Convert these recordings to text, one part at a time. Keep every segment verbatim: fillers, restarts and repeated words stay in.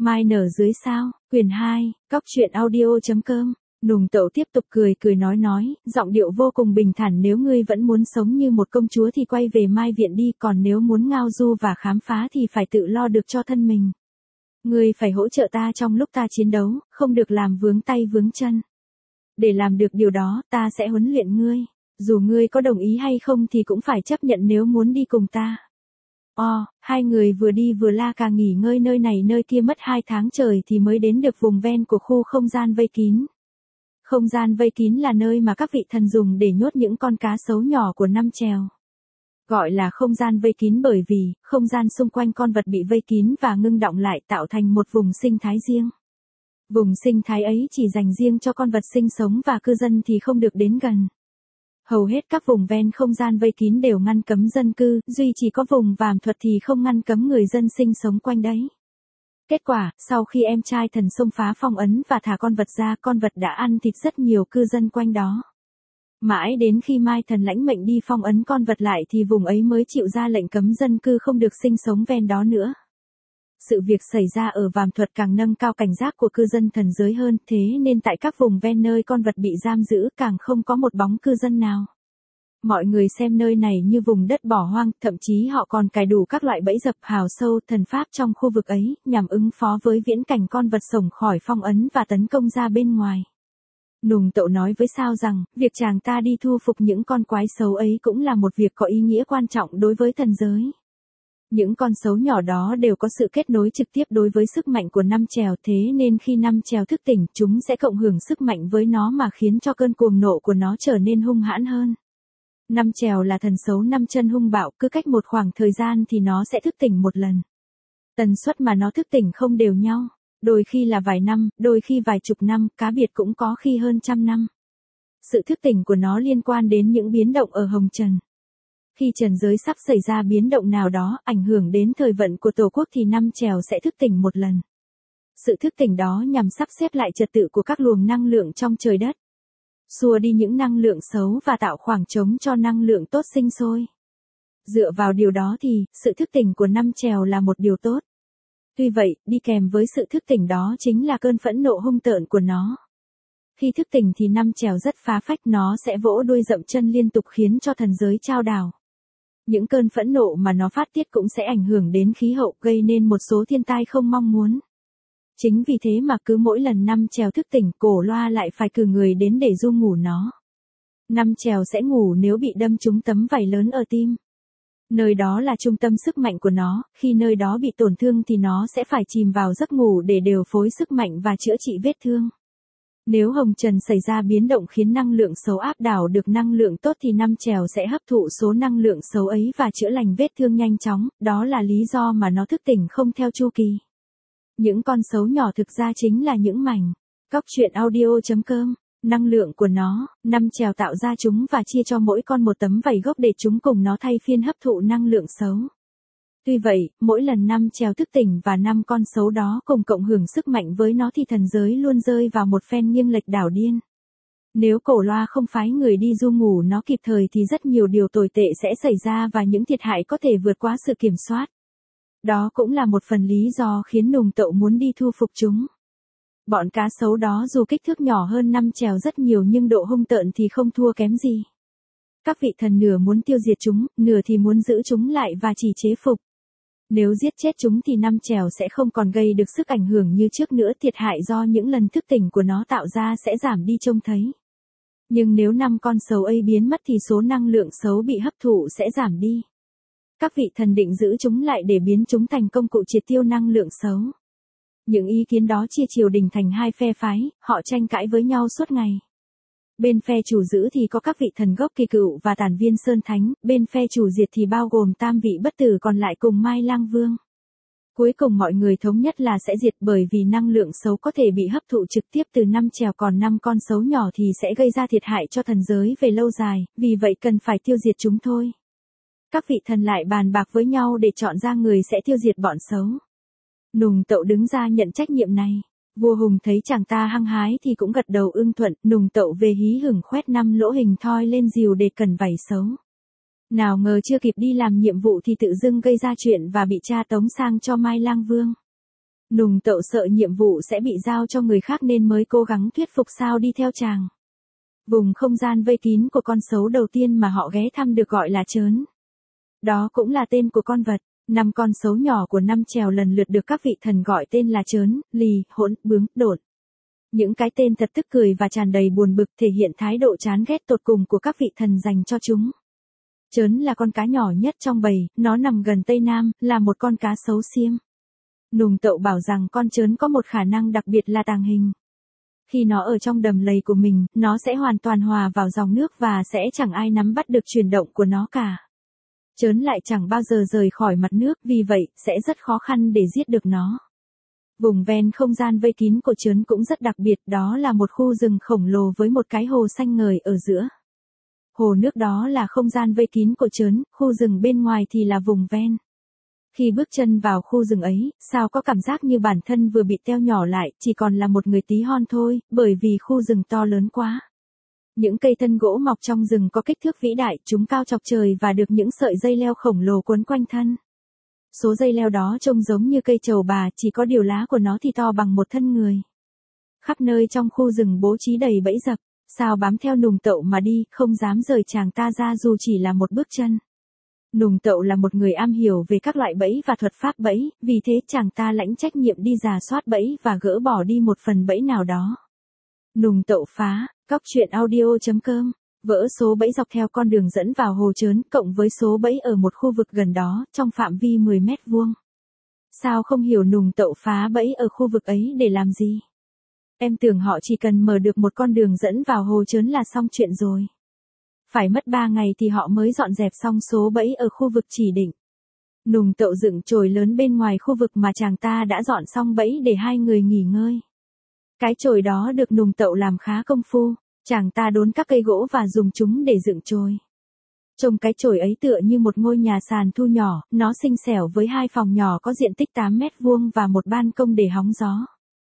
Mai nở dưới sao, quyển hai, Cóc truyện audio chấm com. Nùng Tậu tiếp tục cười cười nói nói, giọng điệu vô cùng bình thản, nếu ngươi vẫn muốn sống như một công chúa thì quay về Mai viện đi, còn nếu muốn ngao du và khám phá thì phải tự lo được cho thân mình. Ngươi phải hỗ trợ ta trong lúc ta chiến đấu, không được làm vướng tay vướng chân. Để làm được điều đó, ta sẽ huấn luyện ngươi. Dù ngươi có đồng ý hay không thì cũng phải chấp nhận nếu muốn đi cùng ta. Ồ, hai người vừa đi vừa la cà nghỉ ngơi nơi này nơi kia mất hai tháng trời thì mới đến được vùng ven của khu không gian vây kín. Không gian vây kín là nơi mà các vị thần dùng để nhốt những con cá sấu nhỏ của năm chèo. Gọi là không gian vây kín bởi vì, không gian xung quanh con vật bị vây kín và ngưng đọng lại tạo thành một vùng sinh thái riêng. Vùng sinh thái ấy chỉ dành riêng cho con vật sinh sống và cư dân thì không được đến gần. Hầu hết các vùng ven không gian vây kín đều ngăn cấm dân cư, duy chỉ có vùng Vàm Thuật thì không ngăn cấm người dân sinh sống quanh đấy. Kết quả, sau khi em trai thần xông phá phong ấn và thả con vật ra, con vật đã ăn thịt rất nhiều cư dân quanh đó. Mãi đến khi Mai thần lãnh mệnh đi phong ấn con vật lại thì vùng ấy mới chịu ra lệnh cấm dân cư không được sinh sống ven đó nữa. Sự việc xảy ra ở Vàm Thuật càng nâng cao cảnh giác của cư dân thần giới hơn, thế nên tại các vùng ven nơi con vật bị giam giữ càng không có một bóng cư dân nào. Mọi người xem nơi này như vùng đất bỏ hoang, thậm chí họ còn cài đủ các loại bẫy dập hào sâu thần pháp trong khu vực ấy, nhằm ứng phó với viễn cảnh con vật sổng khỏi phong ấn và tấn công ra bên ngoài. Nùng Tậu nói với Sao rằng, việc chàng ta đi thu phục những con quái xấu ấy cũng là một việc có ý nghĩa quan trọng đối với thần giới. Những con sấu nhỏ đó đều có sự kết nối trực tiếp đối với sức mạnh của năm chèo, thế nên khi năm chèo thức tỉnh, chúng sẽ cộng hưởng sức mạnh với nó mà khiến cho cơn cuồng nộ của nó trở nên hung hãn hơn. Năm chèo là thần sấu năm chân hung bạo, cứ cách một khoảng thời gian thì nó sẽ thức tỉnh một lần. Tần suất mà nó thức tỉnh không đều nhau, đôi khi là vài năm, đôi khi vài chục năm, cá biệt cũng có khi hơn trăm năm. Sự thức tỉnh của nó liên quan đến những biến động ở hồng trần. Khi trần giới sắp xảy ra biến động nào đó, ảnh hưởng đến thời vận của tổ quốc thì năm chèo sẽ thức tỉnh một lần. Sự thức tỉnh đó nhằm sắp xếp lại trật tự của các luồng năng lượng trong trời đất, xua đi những năng lượng xấu và tạo khoảng trống cho năng lượng tốt sinh sôi. Dựa vào điều đó thì, sự thức tỉnh của năm chèo là một điều tốt. Tuy vậy, đi kèm với sự thức tỉnh đó chính là cơn phẫn nộ hung tợn của nó. Khi thức tỉnh thì năm chèo rất phá phách, nó sẽ vỗ đuôi dậm chân liên tục khiến cho thần giới chao đảo. Những cơn phẫn nộ mà nó phát tiết cũng sẽ ảnh hưởng đến khí hậu, gây nên một số thiên tai không mong muốn. Chính vì thế mà cứ mỗi lần năm chèo thức tỉnh, cổ loa lại phải cử người đến để du ngủ nó. Năm chèo sẽ ngủ nếu bị đâm trúng tấm vảy lớn ở tim. Nơi đó là trung tâm sức mạnh của nó, khi nơi đó bị tổn thương thì nó sẽ phải chìm vào giấc ngủ để điều phối sức mạnh và chữa trị vết thương. Nếu hồng trần xảy ra biến động khiến năng lượng xấu áp đảo được năng lượng tốt thì năm chèo sẽ hấp thụ số năng lượng xấu ấy và chữa lành vết thương nhanh chóng, đó là lý do mà nó thức tỉnh không theo chu kỳ. Những con sấu nhỏ thực ra chính là những mảnh. Cóc truyện audio chấm com. Năng lượng của nó, năm chèo tạo ra chúng và chia cho mỗi con một tấm vảy gốc để chúng cùng nó thay phiên hấp thụ năng lượng xấu. Tuy vậy, mỗi lần năm chèo thức tỉnh và năm con sấu đó cùng cộng hưởng sức mạnh với nó thì thần giới luôn rơi vào một phen nghiêng lệch đảo điên. Nếu cổ loa không phái người đi du ngủ nó kịp thời thì rất nhiều điều tồi tệ sẽ xảy ra và những thiệt hại có thể vượt quá sự kiểm soát. Đó cũng là một phần lý do khiến Nùng Tậu muốn đi thu phục chúng. Bọn cá sấu đó dù kích thước nhỏ hơn năm chèo rất nhiều nhưng độ hung tợn thì không thua kém gì. Các vị thần nửa muốn tiêu diệt chúng, nửa thì muốn giữ chúng lại và chỉ chế phục. Nếu giết chết chúng thì năm chèo sẽ không còn gây được sức ảnh hưởng như trước nữa, thiệt hại do những lần thức tỉnh của nó tạo ra sẽ giảm đi trông thấy. Nhưng nếu năm con sấu ấy biến mất thì số năng lượng xấu bị hấp thụ sẽ giảm đi. Các vị thần định giữ chúng lại để biến chúng thành công cụ triệt tiêu năng lượng xấu. Những ý kiến đó chia triều đình thành hai phe phái, họ tranh cãi với nhau suốt ngày. Bên phe chủ giữ thì có các vị thần gốc Kỳ Cựu và Tản Viên Sơn Thánh, bên phe chủ diệt thì bao gồm tam vị bất tử còn lại cùng Mai Lang Vương. Cuối cùng mọi người thống nhất là sẽ diệt bởi vì năng lượng xấu có thể bị hấp thụ trực tiếp từ năm chèo, còn năm con sấu nhỏ thì sẽ gây ra thiệt hại cho thần giới về lâu dài, vì vậy cần phải tiêu diệt chúng thôi. Các vị thần lại bàn bạc với nhau để chọn ra người sẽ tiêu diệt bọn xấu. Nùng Tậu đứng ra nhận trách nhiệm này. Vua Hùng thấy chàng ta hăng hái thì cũng gật đầu ưng thuận, Nùng Tậu về hí hửng khoét năm lỗ hình thoi lên rìu để cần vảy xấu. Nào ngờ chưa kịp đi làm nhiệm vụ thì tự dưng gây ra chuyện và bị tra tống sang cho Mai Lang Vương. Nùng Tậu sợ nhiệm vụ sẽ bị giao cho người khác nên mới cố gắng thuyết phục Sao đi theo chàng. Vùng không gian vây kín của con sấu đầu tiên mà họ ghé thăm được gọi là Trớn. Đó cũng là tên của con vật. Năm con sấu nhỏ của năm trèo lần lượt được các vị thần gọi tên là Trớn, Lì, Hỗn, Bướng, Độn. Những cái tên thật tức cười và tràn đầy buồn bực thể hiện thái độ chán ghét tột cùng của các vị thần dành cho chúng. Trớn là con cá nhỏ nhất trong bầy, nó nằm gần Tây Nam, là một con cá sấu xiêm. Nùng Tậu bảo rằng con Trớn có một khả năng đặc biệt là tàng hình. Khi nó ở trong đầm lầy của mình, nó sẽ hoàn toàn hòa vào dòng nước và sẽ chẳng ai nắm bắt được chuyển động của nó cả. Trớn lại chẳng bao giờ rời khỏi mặt nước, vì vậy, sẽ rất khó khăn để giết được nó. Vùng ven không gian vây kín của Trớn cũng rất đặc biệt, đó là một khu rừng khổng lồ với một cái hồ xanh ngời ở giữa. Hồ nước đó là không gian vây kín của Trớn, khu rừng bên ngoài thì là vùng ven. Khi bước chân vào khu rừng ấy, Sao có cảm giác như bản thân vừa bị teo nhỏ lại, chỉ còn là một người tí hon thôi, bởi vì khu rừng to lớn quá. Những cây thân gỗ mọc trong rừng có kích thước vĩ đại, chúng cao chọc trời và được những sợi dây leo khổng lồ quấn quanh thân. Số dây leo đó trông giống như cây trầu bà, chỉ có điều lá của nó thì to bằng một thân người. Khắp nơi trong khu rừng bố trí đầy bẫy dập, Sao bám theo Nùng Tậu mà đi, không dám rời chàng ta ra dù chỉ là một bước chân. Nùng Tậu là một người am hiểu về các loại bẫy và thuật pháp bẫy, vì thế chàng ta lãnh trách nhiệm đi rà soát bẫy và gỡ bỏ đi một phần bẫy nào đó. Nùng Tậu phá, cóc truyện audio chấm com, vỡ số bẫy dọc theo con đường dẫn vào hồ Trớn, cộng với số bẫy ở một khu vực gần đó, trong phạm vi mười mét vuông. Sao không hiểu Nùng Tậu phá bẫy ở khu vực ấy để làm gì? Em tưởng họ chỉ cần mở được một con đường dẫn vào hồ Trớn là xong chuyện rồi. Phải mất ba ngày thì họ mới dọn dẹp xong số bẫy ở khu vực chỉ định. Nùng Tậu dựng chồi lớn bên ngoài khu vực mà chàng ta đã dọn xong bẫy để hai người nghỉ ngơi. Cái chồi đó được Nùng Tậu làm khá công phu, chàng ta đốn các cây gỗ và dùng chúng để dựng chồi. Trông cái chồi ấy tựa như một ngôi nhà sàn thu nhỏ, nó xinh xẻo với hai phòng nhỏ có diện tích tám mét vuông và một ban công để hóng gió.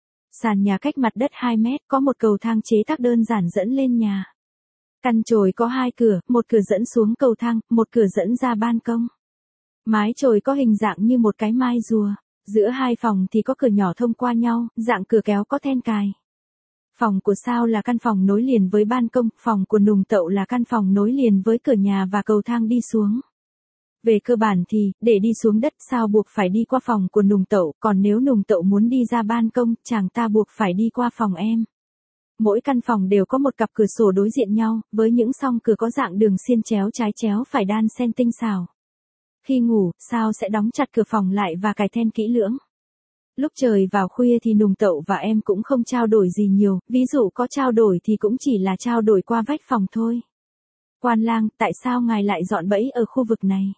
Sàn nhà cách mặt đất hai mét, có một cầu thang chế tác đơn giản dẫn lên nhà. Căn chồi có hai cửa, một cửa dẫn xuống cầu thang, một cửa dẫn ra ban công. Mái chồi có hình dạng như một cái mai rùa, giữa hai phòng thì có cửa nhỏ thông qua nhau, dạng cửa kéo có then cài. Phòng của Sao là căn phòng nối liền với ban công, phòng của Nùng Tậu là căn phòng nối liền với cửa nhà và cầu thang đi xuống. Về cơ bản thì, để đi xuống đất Sao buộc phải đi qua phòng của Nùng Tậu, còn nếu Nùng Tậu muốn đi ra ban công, chàng ta buộc phải đi qua phòng em. Mỗi căn phòng đều có một cặp cửa sổ đối diện nhau, với những song cửa có dạng đường xiên chéo trái chéo phải đan xen tinh xảo. Khi ngủ, Sao sẽ đóng chặt cửa phòng lại và cài then kỹ lưỡng. Lúc trời vào khuya thì Nùng Tậu và em cũng không trao đổi gì nhiều, ví dụ có trao đổi thì cũng chỉ là trao đổi qua vách phòng thôi. Quan lang, tại sao ngài lại dọn bẫy ở khu vực này?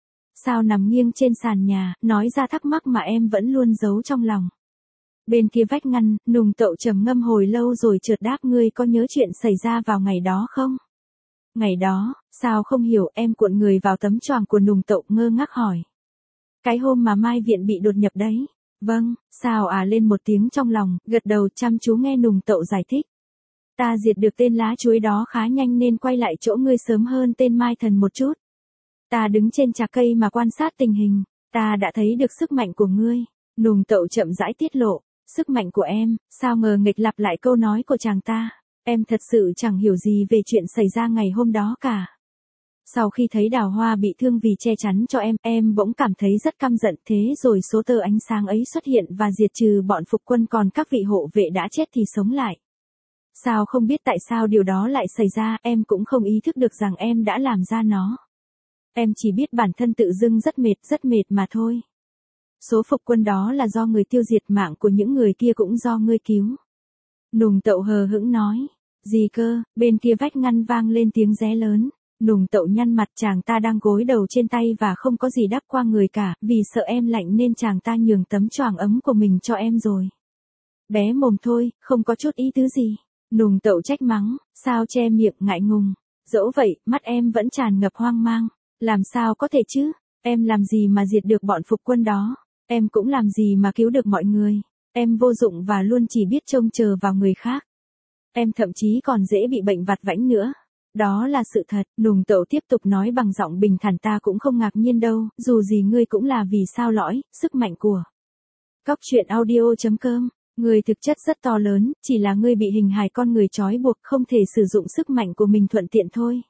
Sao nằm nghiêng trên sàn nhà, nói ra thắc mắc mà em vẫn luôn giấu trong lòng. Bên kia vách ngăn, Nùng Tậu trầm ngâm hồi lâu rồi chợt đáp, ngươi có nhớ chuyện xảy ra vào ngày đó không? Ngày đó, Sao không hiểu, em cuộn người vào tấm choàng của Nùng Tậu ngơ ngác hỏi. Cái hôm mà Mai Viện bị đột nhập đấy. Vâng, Sao à lên một tiếng trong lòng, gật đầu chăm chú nghe Nùng Tậu giải thích. Ta diệt được tên lá chuối đó khá nhanh nên quay lại chỗ ngươi sớm hơn tên Mai Thần một chút. Ta đứng trên chạc cây mà quan sát tình hình, ta đã thấy được sức mạnh của ngươi. Nùng Tậu chậm rãi tiết lộ, sức mạnh của em, Sao ngờ nghịch lặp lại câu nói của chàng ta. Em thật sự chẳng hiểu gì về chuyện xảy ra ngày hôm đó cả. Sau khi thấy Đào Hoa bị thương vì che chắn cho em, em bỗng cảm thấy rất căm giận, thế rồi số tơ ánh sáng ấy xuất hiện và diệt trừ bọn phục quân, còn các vị hộ vệ đã chết thì sống lại. Sao không biết tại sao điều đó lại xảy ra, em cũng không ý thức được rằng em đã làm ra nó. Em chỉ biết bản thân tự dưng rất mệt, rất mệt mà thôi. Số phục quân đó là do người tiêu diệt, mạng của những người kia cũng do ngươi cứu. Nùng Tậu hờ hững nói. Gì cơ? Bên kia vách ngăn vang lên tiếng ré lớn. Nùng Tậu nhăn mặt, chàng ta đang gối đầu trên tay và không có gì đắp qua người cả, vì sợ em lạnh nên chàng ta nhường tấm choàng ấm của mình cho em rồi. Bé mồm thôi, không có chút ý tứ gì. Nùng Tậu trách mắng, Sao che miệng ngại ngùng. Dẫu vậy, mắt em vẫn tràn ngập hoang mang. Làm sao có thể chứ? Em làm gì mà diệt được bọn phục quân đó? Em cũng làm gì mà cứu được mọi người? Em vô dụng và luôn chỉ biết trông chờ vào người khác. Em thậm chí còn dễ bị bệnh vặt vãnh nữa. Đó là sự thật, Nùng Tậu tiếp tục nói bằng giọng bình thản, ta cũng không ngạc nhiên đâu, dù gì ngươi cũng là vì Sao lõi, sức mạnh của Cóc truyện audio chấm com. Người thực chất rất to lớn, chỉ là ngươi bị hình hài con người trói buộc không thể sử dụng sức mạnh của mình thuận tiện thôi.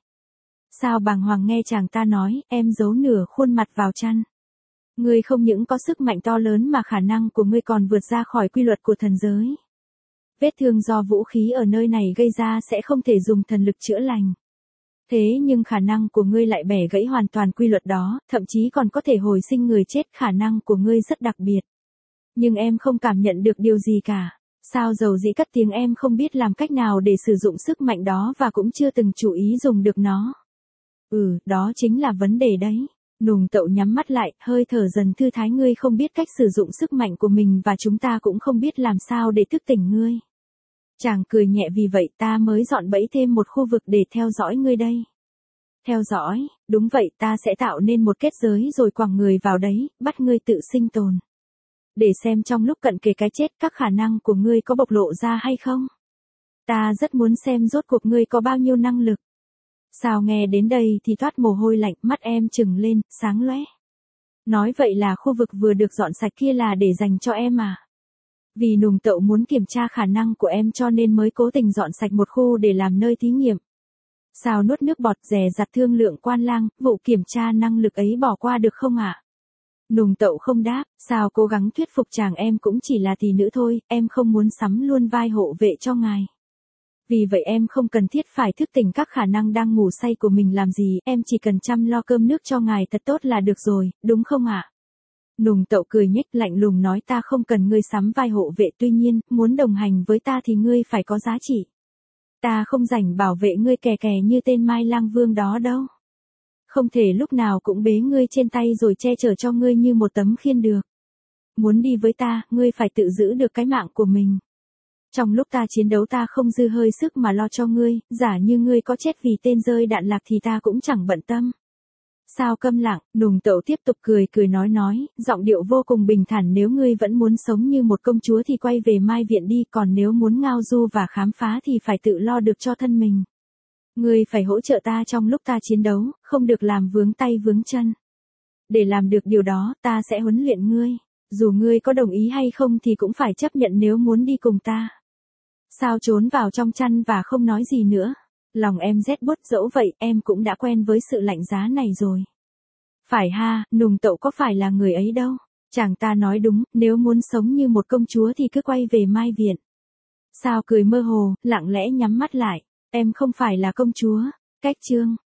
Sao bàng hoàng nghe chàng ta nói, em giấu nửa khuôn mặt vào chăn. Ngươi không những có sức mạnh to lớn mà khả năng của ngươi còn vượt ra khỏi quy luật của thần giới. Vết thương do vũ khí ở nơi này gây ra sẽ không thể dùng thần lực chữa lành. Thế nhưng khả năng của ngươi lại bẻ gãy hoàn toàn quy luật đó, thậm chí còn có thể hồi sinh người chết, khả năng của ngươi rất đặc biệt. Nhưng em không cảm nhận được điều gì cả. Sao dầu dĩ cất tiếng em không biết làm cách nào để sử dụng sức mạnh đó và cũng chưa từng chú ý dùng được nó. Ừ, đó chính là vấn đề đấy. Nùng Tậu nhắm mắt lại, hơi thở dần thư thái. Ngươi không biết cách sử dụng sức mạnh của mình và chúng ta cũng không biết làm sao để thức tỉnh ngươi. Chàng cười nhẹ, vì vậy ta mới dọn bẫy thêm một khu vực để theo dõi ngươi đây. Theo dõi, đúng vậy, ta sẽ tạo nên một kết giới rồi quẳng người vào đấy, bắt ngươi tự sinh tồn. Để xem trong lúc cận kề cái chết các khả năng của ngươi có bộc lộ ra hay không. Ta rất muốn xem rốt cuộc ngươi có bao nhiêu năng lực. Sao nghe đến đây thì toát mồ hôi lạnh, mắt em trừng lên, sáng lóe. Nói vậy là khu vực vừa được dọn sạch kia là để dành cho em à? Vì Nùng Tậu muốn kiểm tra khả năng của em cho nên mới cố tình dọn sạch một khu để làm nơi thí nghiệm. Sao nuốt nước bọt dè dặt thương lượng Quan Lang, vụ kiểm tra năng lực ấy bỏ qua được không ạ? À? Nùng Tậu không đáp, sao cố gắng thuyết phục chàng, em cũng chỉ là tỷ nữ thôi, em không muốn sắm luôn vai hộ vệ cho ngài. Vì vậy em không cần thiết phải thức tỉnh các khả năng đang ngủ say của mình làm gì, em chỉ cần chăm lo cơm nước cho ngài thật tốt là được rồi, đúng không ạ? À? Nùng Tậu cười nhếch lạnh lùng nói, ta không cần ngươi sắm vai hộ vệ, tuy nhiên, muốn đồng hành với ta thì ngươi phải có giá trị. Ta không rảnh bảo vệ ngươi kè kè như tên Mai Lang Vương đó đâu. Không thể lúc nào cũng bế ngươi trên tay rồi che chở cho ngươi như một tấm khiên được. Muốn đi với ta, ngươi phải tự giữ được cái mạng của mình. Trong lúc ta chiến đấu ta không dư hơi sức mà lo cho ngươi, giả như ngươi có chết vì tên rơi đạn lạc thì ta cũng chẳng bận tâm. Sao câm lặng, Nùng Tậu tiếp tục cười cười nói nói, giọng điệu vô cùng bình thản, nếu ngươi vẫn muốn sống như một công chúa thì quay về Mai Viện đi, còn nếu muốn ngao du và khám phá thì phải tự lo được cho thân mình. Ngươi phải hỗ trợ ta trong lúc ta chiến đấu, không được làm vướng tay vướng chân. Để làm được điều đó, ta sẽ huấn luyện ngươi. Dù ngươi có đồng ý hay không thì cũng phải chấp nhận nếu muốn đi cùng ta. Sao trốn vào trong chăn và không nói gì nữa. Lòng em rét buốt, dẫu vậy em cũng đã quen với sự lạnh giá này rồi. Phải ha, Nùng Tậu có phải là người ấy đâu. Chàng ta nói đúng, nếu muốn sống như một công chúa thì cứ quay về Mai Viện. Sao cười mơ hồ, lặng lẽ nhắm mắt lại. Em không phải là công chúa. Cách chương.